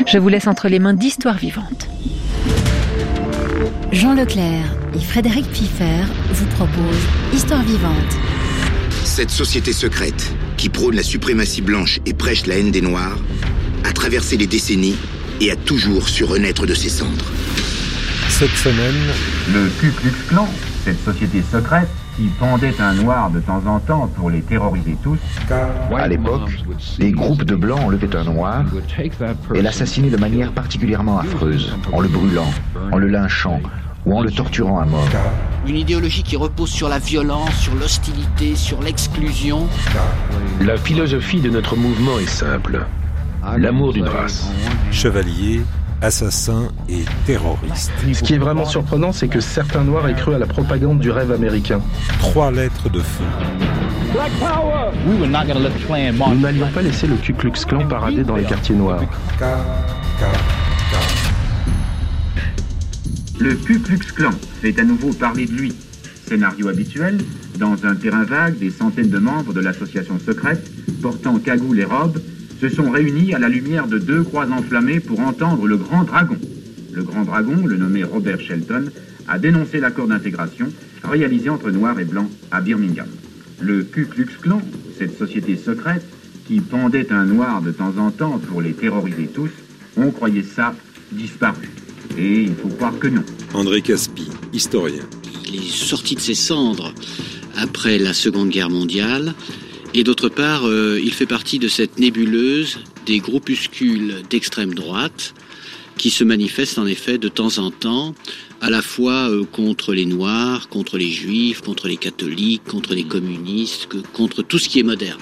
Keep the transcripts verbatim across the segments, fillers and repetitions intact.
Je vous laisse entre les mains d'Histoire vivante. Jean Leclerc et Frédéric Pfeiffer vous proposent Histoire vivante. Cette société secrète, qui prône la suprématie blanche et prêche la haine des Noirs, a traversé les décennies et a toujours su renaître de ses cendres. Cette semaine, le Ku Klux Klan, cette société secrète qui pendait un noir de temps en temps pour les terroriser tous. À l'époque, des groupes de blancs enlevaient un noir et l'assassinaient de manière particulièrement affreuse, en le brûlant, en le lynchant ou en le torturant à mort. Une idéologie qui repose sur la violence, sur l'hostilité, sur l'exclusion. La philosophie de notre mouvement est simple. L'amour d'une race. Chevaliers, assassins et terroristes. Ce qui est vraiment surprenant, c'est que certains Noirs aient cru à la propagande du rêve américain. Trois lettres de feu. Nous n'allions pas laisser le Ku Klux Klan parader dans les quartiers noirs. Le Ku Klux Klan fait à nouveau parler de lui. Scénario habituel, dans un terrain vague, des centaines de membres de l'association secrète, portant cagoules et robes, se sont réunis à la lumière de deux croix enflammées pour entendre le Grand Dragon. Le Grand Dragon, le nommé Robert Shelton, a dénoncé l'accord d'intégration réalisé entre Noirs et Blancs à Birmingham. Le Ku Klux Klan, cette société secrète qui pendait un Noir de temps en temps pour les terroriser tous, on croyait ça disparu. Et il faut croire que non. André Caspi, historien. Il est sorti de ses cendres après la Seconde Guerre mondiale. Et d'autre part, euh, il fait partie de cette nébuleuse des groupuscules d'extrême droite qui se manifestent en effet de temps en temps, à la fois euh, contre les Noirs, contre les Juifs, contre les catholiques, contre les communistes, que, contre tout ce qui est moderne.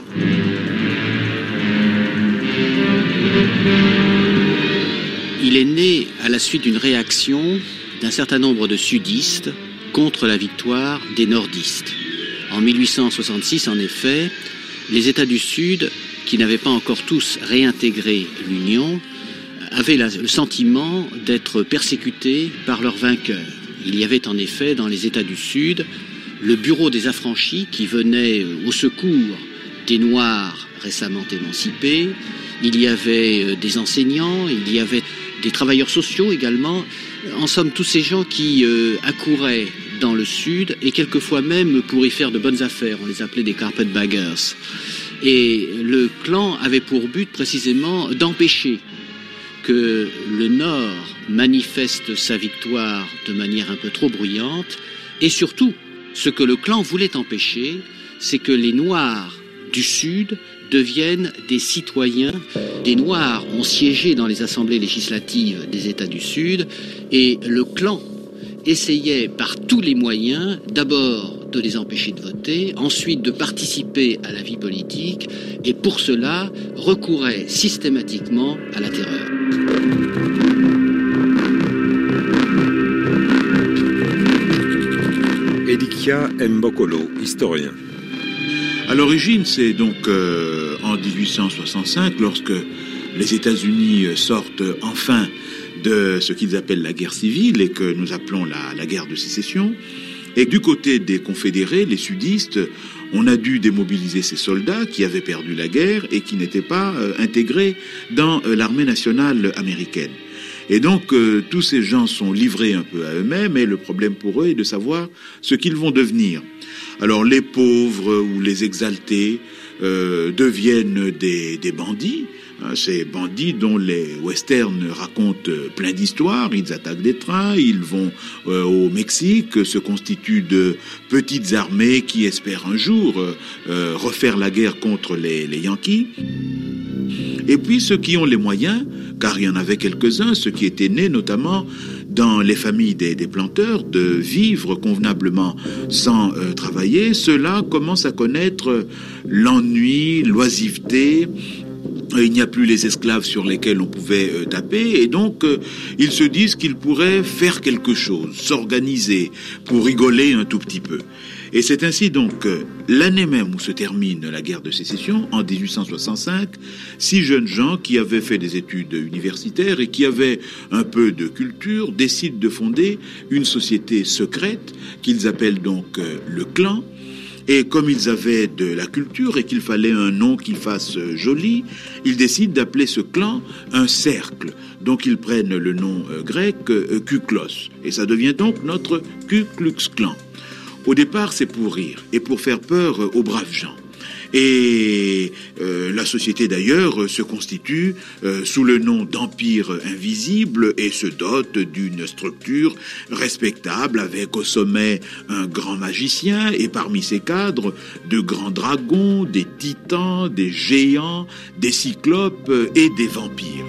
Il est né à la suite d'une réaction d'un certain nombre de sudistes contre la victoire des nordistes. En mille huit cent soixante-six, en effet, les États du Sud, qui n'avaient pas encore tous réintégré l'Union, avaient la, le sentiment d'être persécutés par leurs vainqueurs. Il y avait en effet dans les États du Sud le bureau des affranchis qui venait au secours des Noirs récemment émancipés. Il y avait des enseignants, il y avait des travailleurs sociaux également. En somme, tous ces gens qui euh, accouraient dans le Sud et quelquefois même pour y faire de bonnes affaires. On les appelait des carpetbaggers. Et le clan avait pour but précisément d'empêcher que le Nord manifeste sa victoire de manière un peu trop bruyante. Et surtout, ce que le clan voulait empêcher, c'est que les Noirs du Sud deviennent des citoyens. Des Noirs ont siégé dans les assemblées législatives des États du Sud et le clan essayait par tous les moyens, d'abord de les empêcher de voter, ensuite de participer à la vie politique et pour cela recourait systématiquement à la terreur. Elikia Mbokolo, historien. À l'origine, c'est donc euh, en dix-huit cent soixante-cinq, lorsque les États-Unis sortent enfin de ce qu'ils appellent la guerre civile et que nous appelons la, la guerre de sécession. Et du côté des confédérés, les sudistes, on a dû démobiliser ces soldats qui avaient perdu la guerre et qui n'étaient pas euh, intégrés dans euh, l'armée nationale américaine. Et donc, euh, tous ces gens sont livrés un peu à eux-mêmes et le problème pour eux est de savoir ce qu'ils vont devenir. Alors, les pauvres ou les exaltés euh, deviennent des, des bandits. Ces bandits dont les westerns racontent plein d'histoires, ils attaquent des trains, ils vont euh, au Mexique, se constituent de petites armées qui espèrent un jour euh, refaire la guerre contre les, les Yankees. Et puis ceux qui ont les moyens, car il y en avait quelques-uns, ceux qui étaient nés notamment dans les familles des, des planteurs, de vivre convenablement sans euh, travailler, ceux-là commencent à connaître l'ennui, l'oisiveté. Il n'y a plus les esclaves sur lesquels on pouvait euh, taper et donc euh, ils se disent qu'ils pourraient faire quelque chose, s'organiser pour rigoler un tout petit peu. Et c'est ainsi donc euh, l'année même où se termine la guerre de sécession, en dix-huit cent soixante-cinq, six jeunes gens qui avaient fait des études universitaires et qui avaient un peu de culture décident de fonder une société secrète qu'ils appellent donc euh, le clan. Et comme ils avaient de la culture et qu'il fallait un nom qui fasse joli, ils décident d'appeler ce clan un cercle. Donc ils prennent le nom euh, grec euh, Kuklos. Et ça devient donc notre Ku Klux Klan. Au départ, c'est pour rire et pour faire peur euh, aux braves gens. Et euh, la société d'ailleurs se constitue euh, sous le nom d'Empire Invisible et se dote d'une structure respectable avec au sommet un grand magicien et parmi ses cadres de grands dragons, des titans, des géants, des cyclopes et des vampires.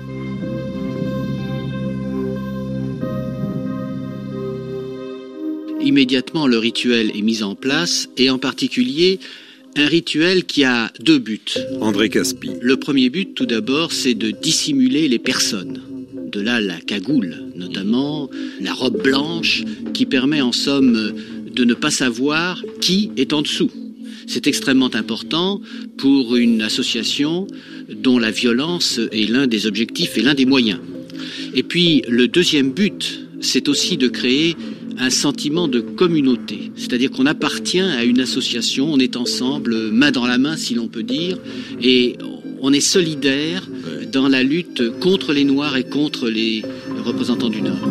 Immédiatement, le rituel est mis en place et en particulier un rituel qui a deux buts. André Caspi. Le premier but, tout d'abord, c'est de dissimuler les personnes. De là, la cagoule, notamment la robe blanche, qui permet en somme de ne pas savoir qui est en dessous. C'est extrêmement important pour une association dont la violence est l'un des objectifs et l'un des moyens. Et puis, le deuxième but, c'est aussi de créer un sentiment de communauté, c'est-à-dire qu'on appartient à une association, on est ensemble, main dans la main si l'on peut dire, et on est solidaire dans la lutte contre les Noirs et contre les représentants du Nord.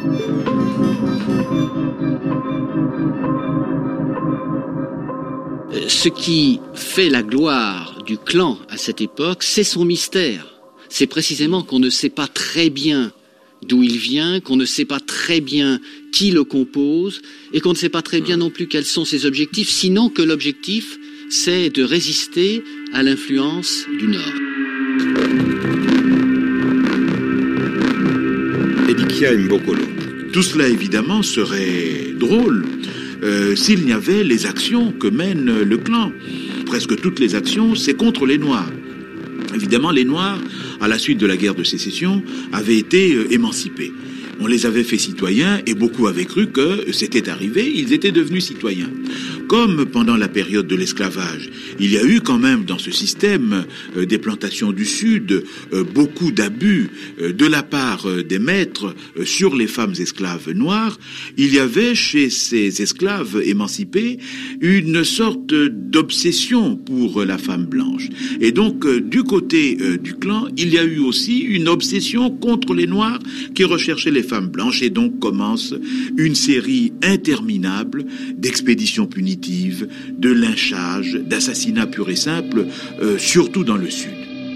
Ce qui fait la gloire du clan à cette époque, c'est son mystère. C'est précisément qu'on ne sait pas très bien d'où il vient, qu'on ne sait pas très bien qui le compose, et qu'on ne sait pas très bien non plus quels sont ses objectifs, sinon que l'objectif, c'est de résister à l'influence du Nord. Edikia Mbokolo. Tout cela, évidemment, serait drôle euh, s'il n'y avait les actions que mène le clan. Presque toutes les actions, c'est contre les Noirs. Évidemment, les Noirs, à la suite de la guerre de sécession, avaient été euh, émancipés. On les avait fait citoyens et beaucoup avaient cru que c'était arrivé, ils étaient devenus citoyens. Comme pendant la période de l'esclavage, il y a eu quand même dans ce système euh, des plantations du Sud euh, beaucoup d'abus euh, de la part euh, des maîtres euh, sur les femmes esclaves noires. Il y avait chez ces esclaves émancipés une sorte d'obsession pour la femme blanche. Et donc, euh, du côté euh, du clan, il y a eu aussi une obsession contre les Noirs qui recherchaient les femmes blanches. Et donc commence une série interminable d'expéditions punitives, de lynchages, d'assassinats purs et simples, euh, surtout dans le Sud.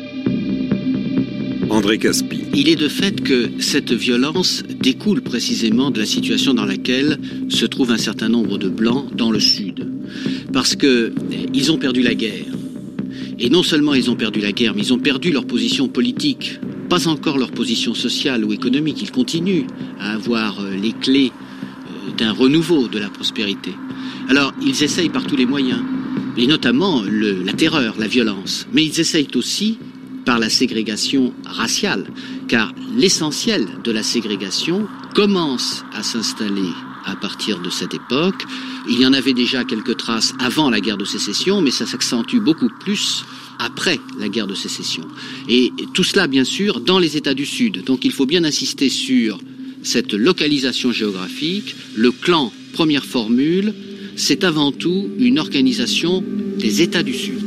André Caspi. Il est de fait que cette violence découle précisément de la situation dans laquelle se trouve un certain nombre de Blancs dans le Sud. Parce que ils ont perdu la guerre. Et non seulement ils ont perdu la guerre, mais ils ont perdu leur position politique. Pas encore leur position sociale ou économique. Ils continuent à avoir les clés d'un renouveau de la prospérité. Alors, ils essayent par tous les moyens, et notamment le, la terreur, la violence. Mais ils essayent aussi par la ségrégation raciale, car l'essentiel de la ségrégation commence à s'installer à partir de cette époque. Il y en avait déjà quelques traces avant la guerre de sécession, mais ça s'accentue beaucoup plus après la guerre de sécession. Et tout cela, bien sûr, dans les États du Sud. Donc il faut bien insister sur cette localisation géographique. Le clan, première formule, c'est avant tout une organisation des États du Sud.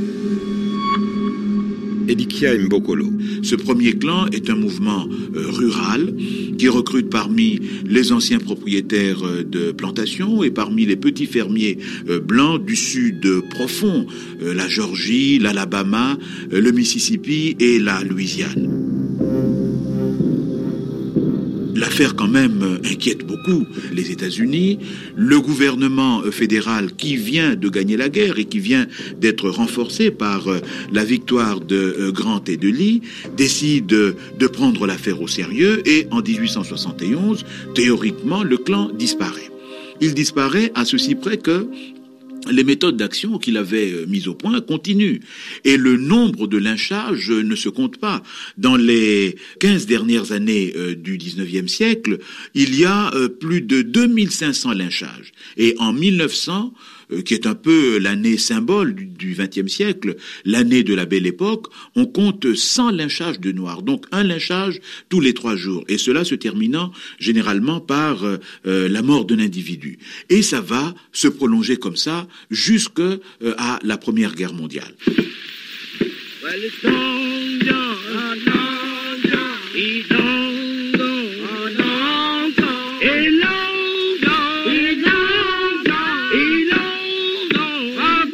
Edikia Mbokolo. Ce premier clan est un mouvement euh, rural qui recrute parmi les anciens propriétaires euh, de plantations et parmi les petits fermiers euh, blancs du sud euh, profond, euh, la Géorgie, l'Alabama, euh, le Mississippi et la Louisiane. L'affaire quand même inquiète beaucoup les États-Unis. Le gouvernement fédéral qui vient de gagner la guerre et qui vient d'être renforcé par la victoire de Grant et de Lee décide de prendre l'affaire au sérieux et en dix-huit cent soixante et onze, théoriquement, le clan disparaît. Il disparaît à ceci près que les méthodes d'action qu'il avait mises au point continuent. Et le nombre de lynchages ne se compte pas. Dans les quinze dernières années euh, du dix-neuvième siècle, il y a euh, plus de deux mille cinq cents lynchages. Et en mille neuf cents, euh, qui est un peu l'année symbole du vingtième siècle, l'année de la Belle Époque, on compte cent lynchages de Noirs, donc un lynchage tous les trois jours, et cela se terminant généralement par euh, euh, la mort d'un individu. Et ça va se prolonger comme ça jusque euh, à la Première Guerre mondiale. Well, it's long John, long John, he's long gone, long gone, he's long gone, he's long gone, he's long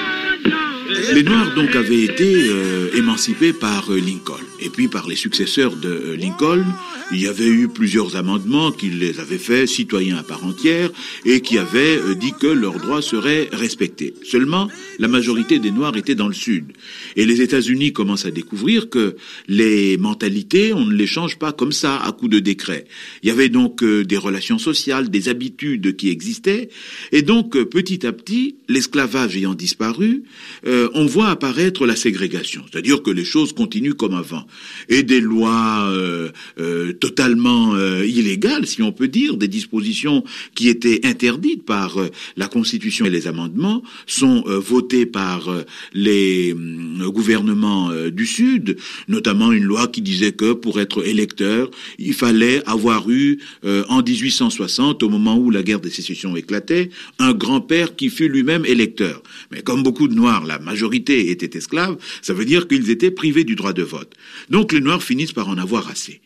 gone. Les Noirs donc avaient été euh, émancipés par euh, Lincoln et puis par les successeurs de euh, Lincoln. Il y avait eu plusieurs amendements qui les avaient fait citoyens à part entière et qui avaient euh, dit que leurs droits seraient respectés. Seulement, la majorité des Noirs étaient dans le Sud. Et les États-Unis commencent à découvrir que les mentalités, on ne les change pas comme ça, à coup de décret. Il y avait donc euh, des relations sociales, des habitudes qui existaient. Et donc, euh, petit à petit, l'esclavage ayant disparu, euh, on voit apparaître la ségrégation. C'est-à-dire que les choses continuent comme avant. Et des lois euh, euh, totalement euh, illégales, si on peut dire, des dispositions qui étaient interdites par euh, la Constitution et les amendements, sont euh, votées par euh, les euh, gouvernements euh, du Sud, notamment une loi qui disait que pour être électeur, il fallait avoir eu, euh, en dix-huit cent soixante, au moment où la guerre de sécession éclatait, un grand-père qui fut lui-même électeur. Mais comme beaucoup de Noirs, la majorité était esclave, ça veut dire qu'ils étaient privés du droit de vote. Donc les Noirs finissent par en avoir assez.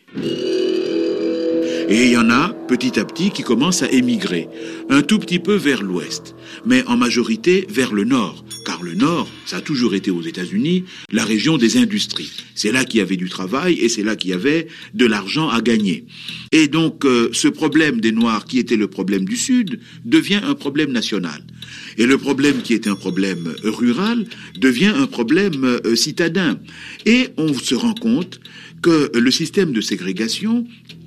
Et il y en a, petit à petit, qui commencent à émigrer, un tout petit peu vers l'ouest, mais en majorité vers le nord, car le nord, ça a toujours été aux États-Unis, la région des industries. C'est là qu'il y avait du travail et c'est là qu'il y avait de l'argent à gagner. Et donc, euh, ce problème des Noirs, qui était le problème du Sud, devient un problème national. Et le problème qui était un problème rural devient un problème euh, citadin. Et on se rend compte que le système de ségrégation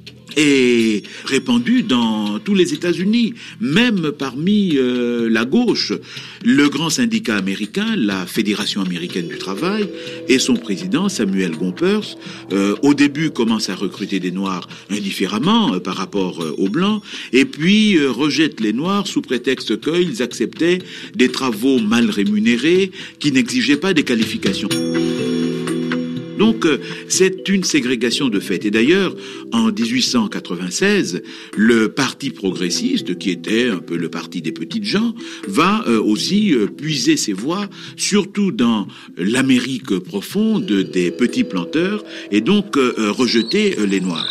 est répandu dans tous les États-Unis, même parmi euh, la gauche. Le grand syndicat américain, la Fédération américaine du travail, et son président, Samuel Gompers, euh, au début commence à recruter des Noirs indifféremment euh, par rapport euh, aux Blancs, et puis euh, rejette les Noirs sous prétexte qu'ils acceptaient des travaux mal rémunérés, qui n'exigeaient pas des qualifications. Donc, c'est une ségrégation de fait. Et d'ailleurs, en dix-huit cent quatre-vingt-seize, le Parti progressiste, qui était un peu le parti des petites gens, va euh, aussi euh, puiser ses voix, surtout dans l'Amérique profonde des petits planteurs, et donc euh, rejeter euh, les Noirs.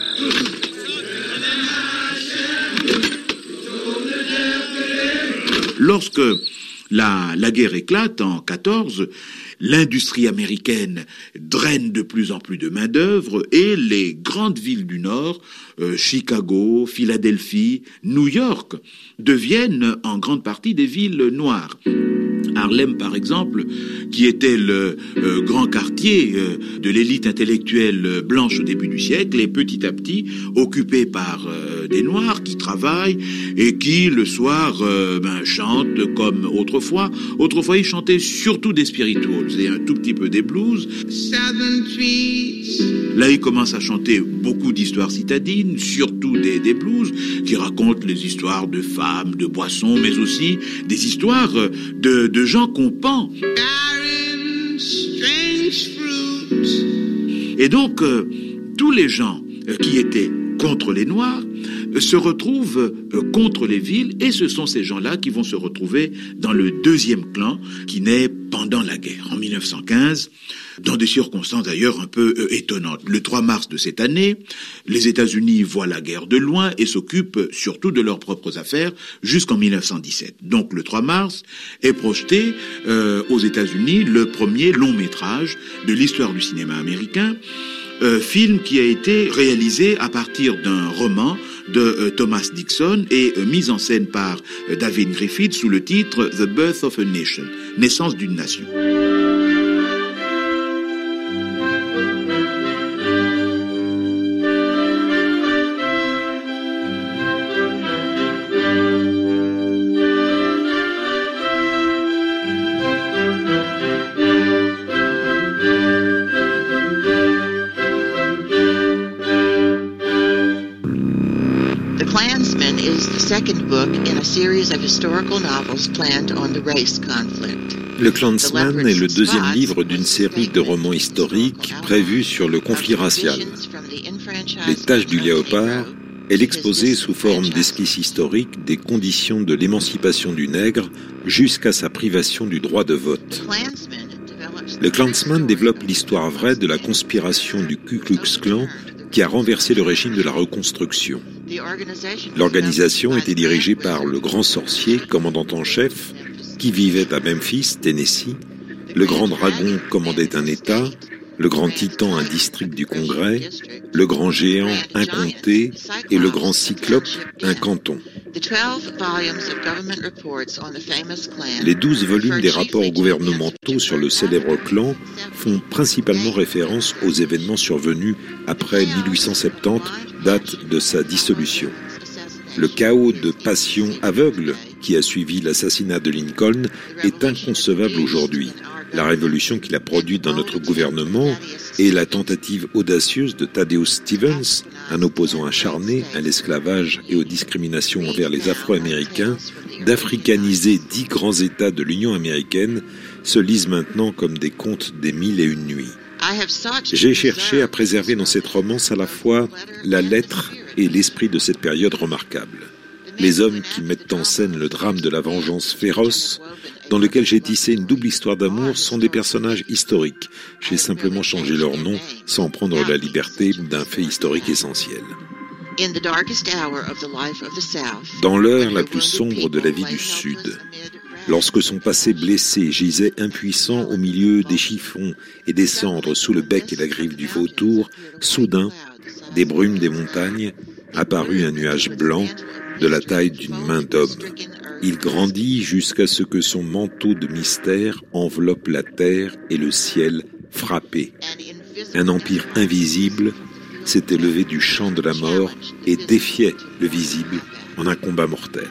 Lorsque la, la guerre éclate en quatorze, l'industrie américaine draine de plus en plus de main-d'œuvre et les grandes villes du Nord, euh, Chicago, Philadelphie, New York, deviennent en grande partie des villes noires. Harlem, par exemple, qui était le euh, grand quartier euh, de l'élite intellectuelle blanche au début du siècle, est petit à petit occupé par euh, des Noirs qui travaillent et qui, le soir, euh, ben, chantent comme autrefois. Autrefois, ils chantaient surtout des spirituals et un tout petit peu des blues. Là, ils commencent à chanter beaucoup d'histoires citadines, surtout des, des blues, qui racontent les histoires de femmes, de boissons, mais aussi des histoires de, de gens qu'on pend. Et donc, euh, tous les gens euh, qui étaient contre les Noirs euh, se retrouvent euh, contre les villes, et ce sont ces gens-là qui vont se retrouver dans le deuxième clan qui naît pendant la guerre, en mille neuf cent quinze, dans des circonstances d'ailleurs un peu euh, étonnantes. Le trois mars de cette année, les États-Unis voient la guerre de loin et s'occupent surtout de leurs propres affaires jusqu'en mille neuf cent dix-sept. Donc le trois mars est projeté euh, aux États-Unis le premier long métrage de l'histoire du cinéma américain, euh, film qui a été réalisé à partir d'un roman de euh, Thomas Dixon et euh, mise en scène par euh, David Griffith sous le titre The Birth of a Nation, naissance d'une nation. Klansman is the second book in a series of historical novels planned on the race conflict. Le Klansman est le deuxième livre d'une série de romans historiques prévus sur le conflit racial. Les Taches du léopard est l'exposé sous forme d'esquisse historique des conditions de l'émancipation du nègre jusqu'à sa privation du droit de vote. Le Klansman développe l'histoire vraie de la conspiration du Ku Klux Klan qui a renversé le régime de la Reconstruction. L'organisation était dirigée par le grand sorcier, commandant en chef, qui vivait à Memphis, Tennessee. Le grand dragon commandait un État, le grand titan un district du Congrès, le grand géant un comté et le grand cyclope un canton. Les douze volumes des rapports gouvernementaux sur le célèbre clan font principalement référence aux événements survenus après mille huit cent soixante-dix, date de sa dissolution. Le chaos de passion aveugle qui a suivi l'assassinat de Lincoln est inconcevable aujourd'hui. La révolution qu'il a produite dans notre gouvernement et la tentative audacieuse de Thaddeus Stevens, un opposant acharné à l'esclavage et aux discriminations envers les Afro-Américains, d'africaniser dix grands États de l'Union américaine, se lisent maintenant comme des contes des mille et une nuits. J'ai cherché à préserver dans cette romance à la fois la lettre et l'esprit de cette période remarquable. Les hommes qui mettent en scène le drame de la vengeance féroce, dans lequel j'ai tissé une double histoire d'amour, sont des personnages historiques. J'ai simplement changé leur nom sans prendre la liberté d'un fait historique essentiel. Dans l'heure la plus sombre de la vie du Sud, lorsque son passé blessé gisait impuissant au milieu des chiffons et des cendres sous le bec et la griffe du vautour, soudain, des brumes des montagnes, apparut un nuage blanc de la taille d'une main d'homme. Il grandit jusqu'à ce que son manteau de mystère enveloppe la terre et le ciel frappé. Un empire invisible s'était levé du champ de la mort et défiait le visible en un combat mortel.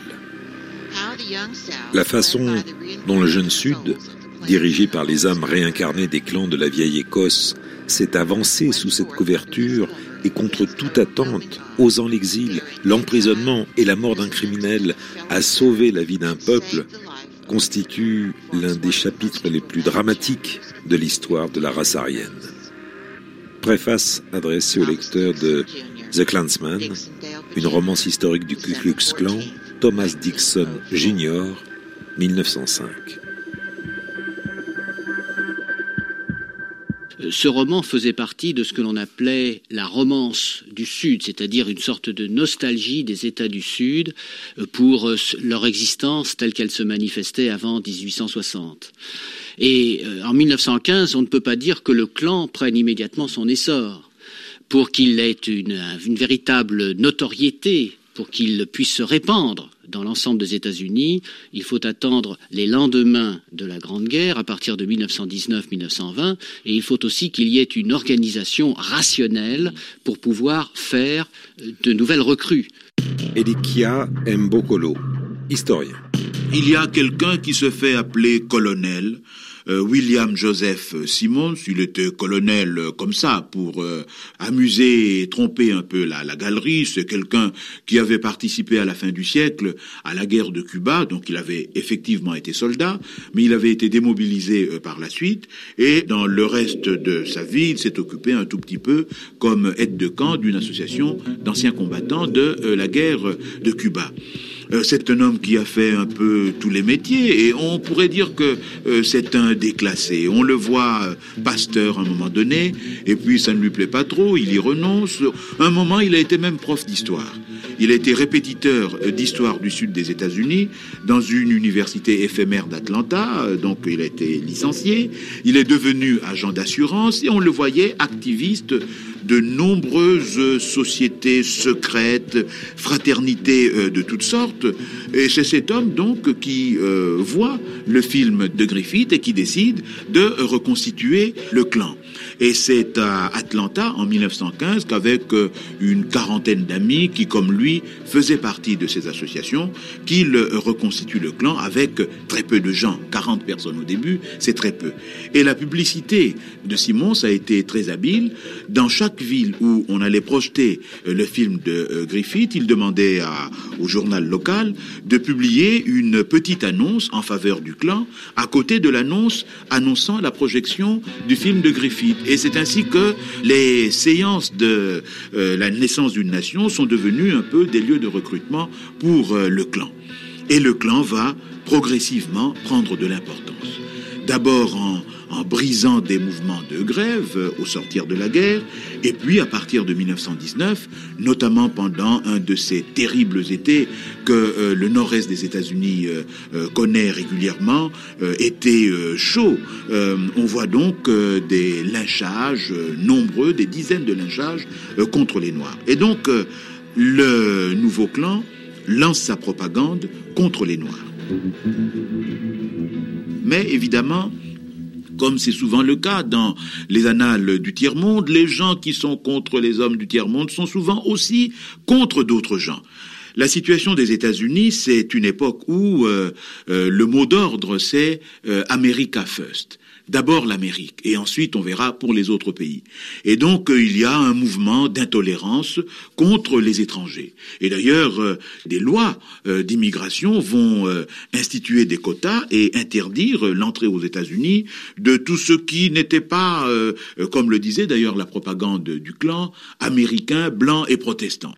La façon dont le jeune Sud, dirigé par les âmes réincarnées des clans de la vieille Écosse, s'est avancé sous cette couverture et contre toute attente, osant l'exil, l'emprisonnement et la mort d'un criminel, a sauvé la vie d'un peuple, constitue l'un des chapitres les plus dramatiques de l'histoire de la race aryenne. Préface adressée au lecteur de The Klansman, une romance historique du Ku Klux Klan, Thomas Dixon Junior, mille neuf cent cinq. Ce roman faisait partie de ce que l'on appelait la romance du Sud, c'est-à-dire une sorte de nostalgie des États du Sud pour leur existence telle qu'elle se manifestait avant dix-huit cent soixante. Et en mille neuf cent quinze, on ne peut pas dire que le clan prenne immédiatement son essor. Pour qu'il ait une, une véritable notoriété, pour qu'il puisse se répandre dans l'ensemble des États-Unis, il faut attendre les lendemains de la Grande Guerre, à partir de mille neuf cent dix-neuf mille neuf cent vingt, et il faut aussi qu'il y ait une organisation rationnelle pour pouvoir faire de nouvelles recrues. Elikia Mbokolo, historien. Il y a quelqu'un qui se fait appeler colonel, Euh, William Joseph Simmons. Il était colonel euh, comme ça pour euh, amuser et tromper un peu la, la galerie. C'est quelqu'un qui avait participé à la fin du siècle à la guerre de Cuba, donc il avait effectivement été soldat, mais il avait été démobilisé euh, par la suite, et dans le reste de sa vie, il s'est occupé un tout petit peu comme aide de camp d'une association d'anciens combattants de euh, la guerre de Cuba. C'est un homme qui a fait un peu tous les métiers et on pourrait dire que euh, c'est un déclassé. On le voit euh, pasteur à un moment donné et puis ça ne lui plaît pas trop, il y renonce. À un moment, il a été même prof d'histoire. Il a été répétiteur d'histoire du sud des États-Unis dans une université éphémère d'Atlanta, donc il a été licencié. Il est devenu agent d'assurance et on le voyait activiste de nombreuses sociétés secrètes, fraternités de toutes sortes. Et c'est cet homme donc qui euh, voit le film de Griffith et qui décide de reconstituer le clan. Et c'est à Atlanta, en mille neuf cent quinze, qu'avec une quarantaine d'amis qui, comme lui, faisaient partie de ces associations, qu'il reconstitue le clan avec très peu de gens. quarante personnes au début, c'est très peu. Et la publicité de Simmons a été très habile. Dans chaque ville où on allait projeter le film de Griffith, il demandait à, au journal local de publier une petite annonce en faveur du clan, à côté de l'annonce annonçant la projection du film de Griffith. Et c'est ainsi que les séances de euh, la naissance d'une nation sont devenues un peu des lieux de recrutement pour euh, le clan. Et le clan va progressivement prendre de l'importance. D'abord en, en brisant des mouvements de grève euh, au sortir de la guerre, et puis à partir de mille neuf cent dix-neuf, notamment pendant un de ces terribles étés que euh, le nord-est des États-Unis euh, euh, connaît régulièrement, euh, été euh, chaud. Euh, on voit donc euh, des lynchages euh, nombreux, des dizaines de lynchages euh, contre les Noirs. Et donc, euh, le nouveau clan lance sa propagande contre les Noirs. Mais évidemment, comme c'est souvent le cas dans les annales du tiers-monde, les gens qui sont contre les hommes du tiers-monde sont souvent aussi contre d'autres gens. La situation des États-Unis, c'est une époque où euh, euh, le mot d'ordre, c'est euh, « America First ». D'abord l'Amérique, et ensuite on verra pour les autres pays. Et donc euh, il y a un mouvement d'intolérance contre les étrangers. Et d'ailleurs, euh, des lois euh, d'immigration vont euh, instituer des quotas et interdire euh, l'entrée aux États-Unis de tout ce qui n'était pas, euh, euh, comme le disait d'ailleurs la propagande du clan, américain, blanc et protestant.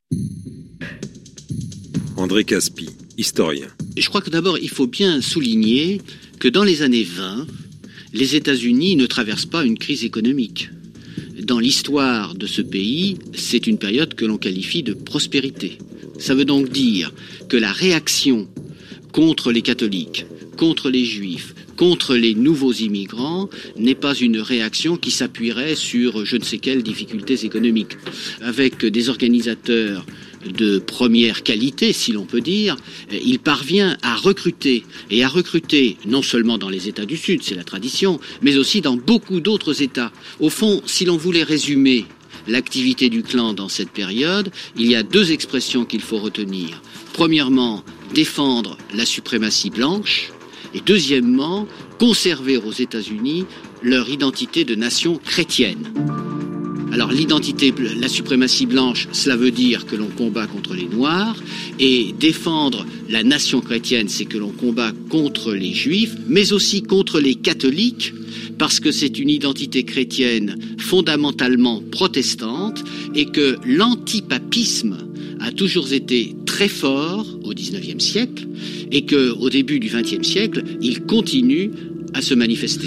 André Caspi, historien. Je crois que d'abord il faut bien souligner que dans les années vingt, les États-Unis ne traversent pas une crise économique. Dans l'histoire de ce pays, c'est une période que l'on qualifie de prospérité. Ça veut donc dire que la réaction contre les catholiques, contre les juifs, contre les nouveaux immigrants n'est pas une réaction qui s'appuierait sur je ne sais quelles difficultés économiques. Avec des organisateurs de première qualité, si l'on peut dire, il parvient à recruter, et à recruter non seulement dans les États du Sud, c'est la tradition, mais aussi dans beaucoup d'autres États. Au fond, si l'on voulait résumer l'activité du clan dans cette période, il y a deux expressions qu'il faut retenir. Premièrement, défendre la suprématie blanche, et deuxièmement, conserver aux États-Unis leur identité de nation chrétienne. Alors l'identité, la suprématie blanche, cela veut dire que l'on combat contre les Noirs, et défendre la nation chrétienne, c'est que l'on combat contre les Juifs, mais aussi contre les catholiques, parce que c'est une identité chrétienne fondamentalement protestante, et que l'antipapisme a toujours été très fort au dix-neuvième siècle, et qu'au début du vingtième siècle, il continue à se manifester.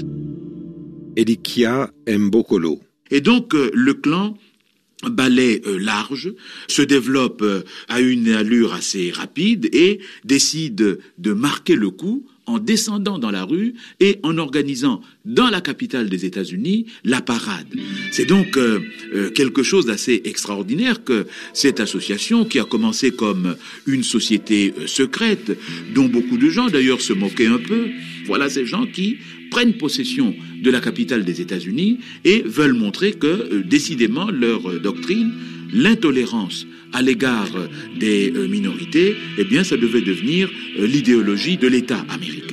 Elikia Mbokolo. Et donc, euh, le clan balaie euh, large, se développe euh, à une allure assez rapide et décide de marquer le coup en descendant dans la rue et en organisant dans la capitale des États-Unis la parade. C'est donc euh, euh, quelque chose d'assez extraordinaire que cette association, qui a commencé comme une société euh, secrète, dont beaucoup de gens d'ailleurs se moquaient un peu, voilà ces gens qui prennent possession de la capitale des États-Unis et veulent montrer que, euh, décidément, leur euh, doctrine, l'intolérance à l'égard euh, des euh, minorités, eh bien, ça devait devenir euh, l'idéologie de l'État américain.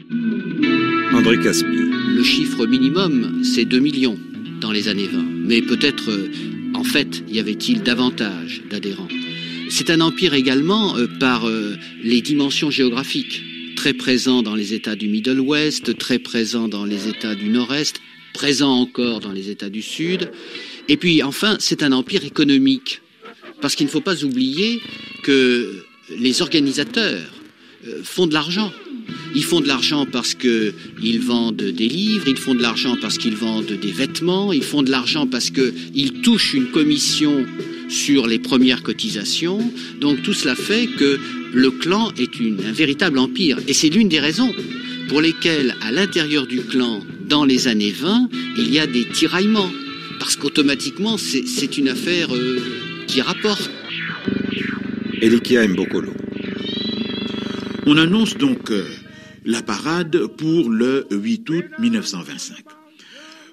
André Caspi. Le chiffre minimum, c'est deux millions dans les années vingt. Mais peut-être, euh, en fait, y avait-il davantage d'adhérents. C'est un empire également euh, par euh, les dimensions géographiques. Très présent dans les États du Middle West, très présent dans les États du Nord-Est, présent encore dans les États du Sud. Et puis enfin, c'est un empire économique. Parce qu'il ne faut pas oublier que les organisateurs font de l'argent. Ils font de l'argent parce qu'ils vendent des livres, ils font de l'argent parce qu'ils vendent des vêtements, ils font de l'argent parce qu'ils touchent une commission sur les premières cotisations. Donc tout cela fait que le clan est une, un véritable empire. Et c'est l'une des raisons pour lesquelles, à l'intérieur du clan, dans les années vingt, il y a des tiraillements. Parce qu'automatiquement, c'est, c'est une affaire euh, qui rapporte. Elikia Mbokolo. On annonce donc euh, la parade pour le huit août mille neuf cent vingt-cinq.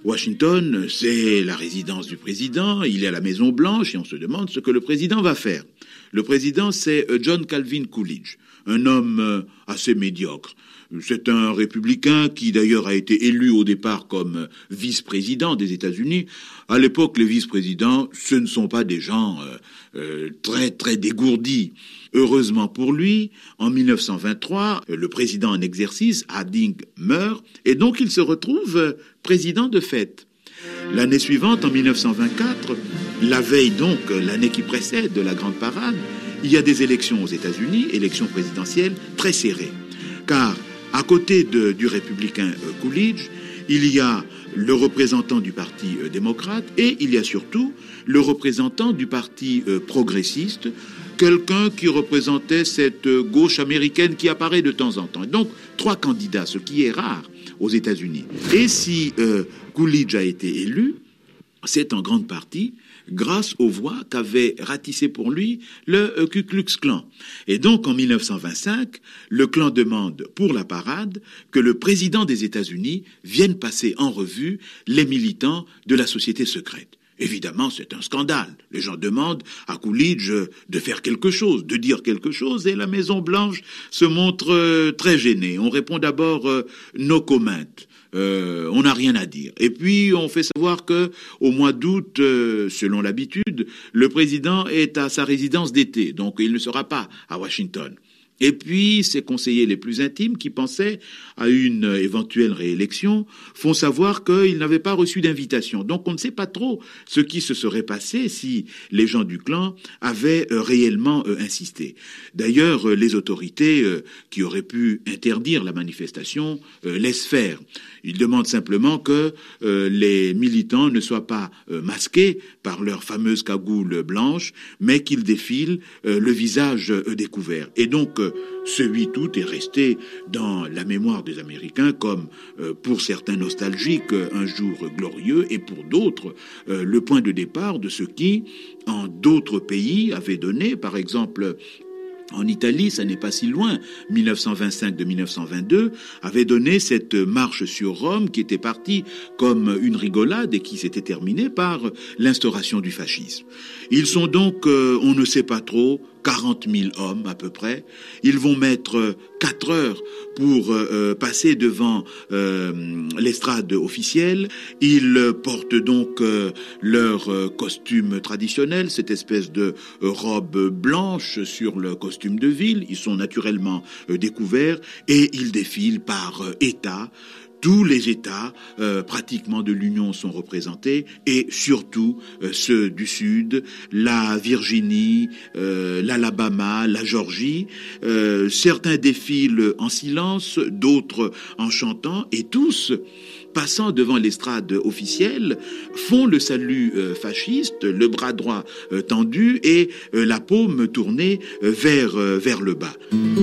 Washington, c'est la résidence du président, il est à la Maison-Blanche et on se demande ce que le président va faire. Le président, c'est John Calvin Coolidge, un homme assez médiocre. C'est un républicain qui d'ailleurs a été élu au départ comme vice-président des États-Unis. À l'époque, les vice-présidents, ce ne sont pas des gens euh, euh, très très dégourdis. Heureusement pour lui, en mille neuf cent vingt-trois, le président en exercice, Harding, meurt et donc il se retrouve président de fait. L'année suivante, en mille neuf cent vingt-quatre, la veille donc, l'année qui précède la Grande Parade, il y a des élections aux États-Unis, élections présidentielles très serrées. Car à côté de, du républicain euh, Coolidge, il y a le représentant du parti euh, démocrate et il y a surtout le représentant du parti euh, progressiste, quelqu'un qui représentait cette euh, gauche américaine qui apparaît de temps en temps. Donc, trois candidats, ce qui est rare aux États-Unis. Et si euh, Coolidge a été élu, c'est en grande partie grâce aux voix qu'avait ratissé pour lui le euh, Ku Klux Klan. Et donc, en mille neuf cent vingt-cinq, le Klan demande pour la parade que le président des États-Unis vienne passer en revue les militants de la société secrète. Évidemment, c'est un scandale. Les gens demandent à Coolidge de faire quelque chose, de dire quelque chose, et la Maison-Blanche se montre euh, très gênée. On répond d'abord euh, « no comment ». Euh, on n'a rien à dire. Et puis, on fait savoir que au mois d'août, euh, selon l'habitude, le président est à sa résidence d'été, donc il ne sera pas à Washington. Et puis, ses conseillers les plus intimes, qui pensaient à une éventuelle réélection, font savoir qu'ils n'avaient pas reçu d'invitation. Donc, on ne sait pas trop ce qui se serait passé si les gens du clan avaient euh, réellement euh, insisté. D'ailleurs, euh, les autorités euh, qui auraient pu interdire la manifestation euh, laissent faire. Ils demandent simplement que euh, les militants ne soient pas euh, masqués par leur fameuse cagoule blanche, mais qu'ils défilent euh, le visage euh, découvert. Et donc, euh, ce huit août est resté dans la mémoire des Américains comme, euh, pour certains nostalgiques, euh, un jour glorieux, et pour d'autres, euh, le point de départ de ce qui, en d'autres pays, avait donné, par exemple, en Italie, ça n'est pas si loin, mille neuf cent vingt-cinq de mille neuf cent vingt-deux, avait donné cette marche sur Rome qui était partie comme une rigolade et qui s'était terminée par l'instauration du fascisme. Ils sont donc, euh, on ne sait pas trop, quarante mille hommes à peu près. Ils vont mettre quatre heures pour euh, passer devant euh, l'estrade officielle. Ils portent donc euh, leur euh, costume traditionnel, cette espèce de euh, robe blanche sur le costume de ville. Ils sont naturellement euh, découverts et ils défilent par euh, État. Tous les États euh, pratiquement de l'Union sont représentés et surtout euh, ceux du Sud, la Virginie, euh, l'Alabama, la Georgie. Euh, certains défilent en silence, d'autres en chantant et tous, passant devant l'estrade officielle, font le salut euh, fasciste, le bras droit euh, tendu et euh, la paume tournée euh, vers, euh, vers le bas.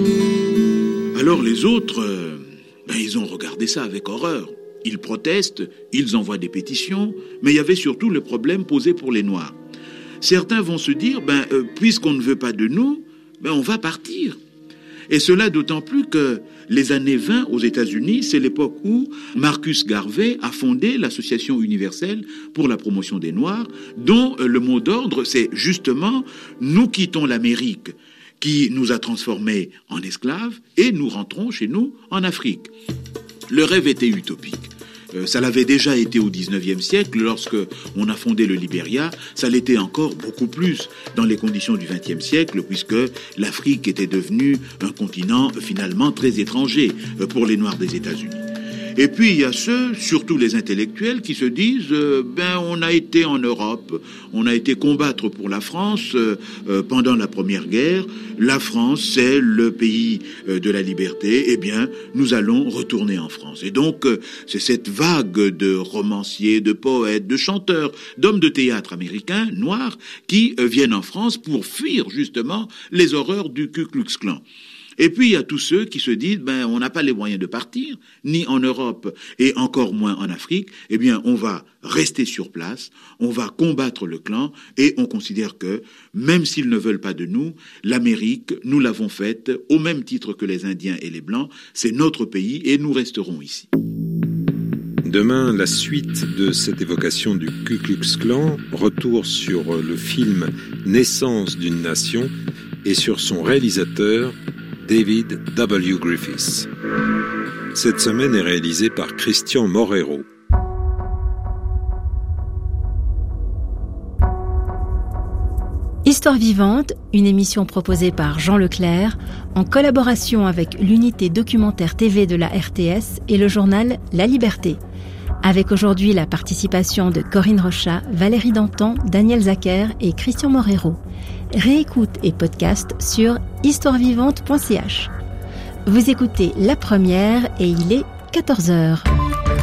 Alors les autres... Euh, Ben, ils ont regardé ça avec horreur. Ils protestent, ils envoient des pétitions, mais il y avait surtout le problème posé pour les Noirs. Certains vont se dire, ben, euh, puisqu'on ne veut pas de nous, ben, on va partir. Et cela d'autant plus que les années vingt aux États-Unis, c'est l'époque où Marcus Garvey a fondé l'Association universelle pour la promotion des Noirs, dont euh, le mot d'ordre, c'est justement « Nous quittons l'Amérique ». Qui nous a transformés en esclaves et nous rentrons chez nous en Afrique. Le rêve était utopique. Euh, ça l'avait déjà été au dix-neuvième siècle lorsque on a fondé le Libéria. Ça l'était encore beaucoup plus dans les conditions du vingtième siècle puisque l'Afrique était devenue un continent finalement très étranger pour les Noirs des États-Unis. Et puis il y a ceux, surtout les intellectuels, qui se disent euh, ben on a été en Europe, on a été combattre pour la France euh, euh, pendant la Première Guerre. La France, c'est le pays euh, de la liberté. Eh bien, nous allons retourner en France. Et donc, euh, c'est cette vague de romanciers, de poètes, de chanteurs, d'hommes de théâtre américains noirs qui euh, viennent en France pour fuir justement les horreurs du Ku Klux Klan. Et puis, il y a tous ceux qui se disent, ben, on n'a pas les moyens de partir, ni en Europe et encore moins en Afrique. Eh bien, on va rester sur place, on va combattre le clan et on considère que, même s'ils ne veulent pas de nous, l'Amérique, nous l'avons faite au même titre que les Indiens et les Blancs. C'est notre pays et nous resterons ici. Demain, la suite de cette évocation du Ku Klux Klan, retour sur le film Naissance d'une nation et sur son réalisateur, David W. Griffiths. Cette semaine est réalisée par Christian Morero. Histoire vivante, une émission proposée par Jean Leclerc, en collaboration avec l'unité documentaire T V de la R T S et le journal La Liberté. Avec aujourd'hui la participation de Corinne Rochat, Valérie Dantan, Daniel Zacher et Christian Morero. Réécoute et podcast sur histoire vivante point c h. Vous écoutez La Première et il est quatorze heures.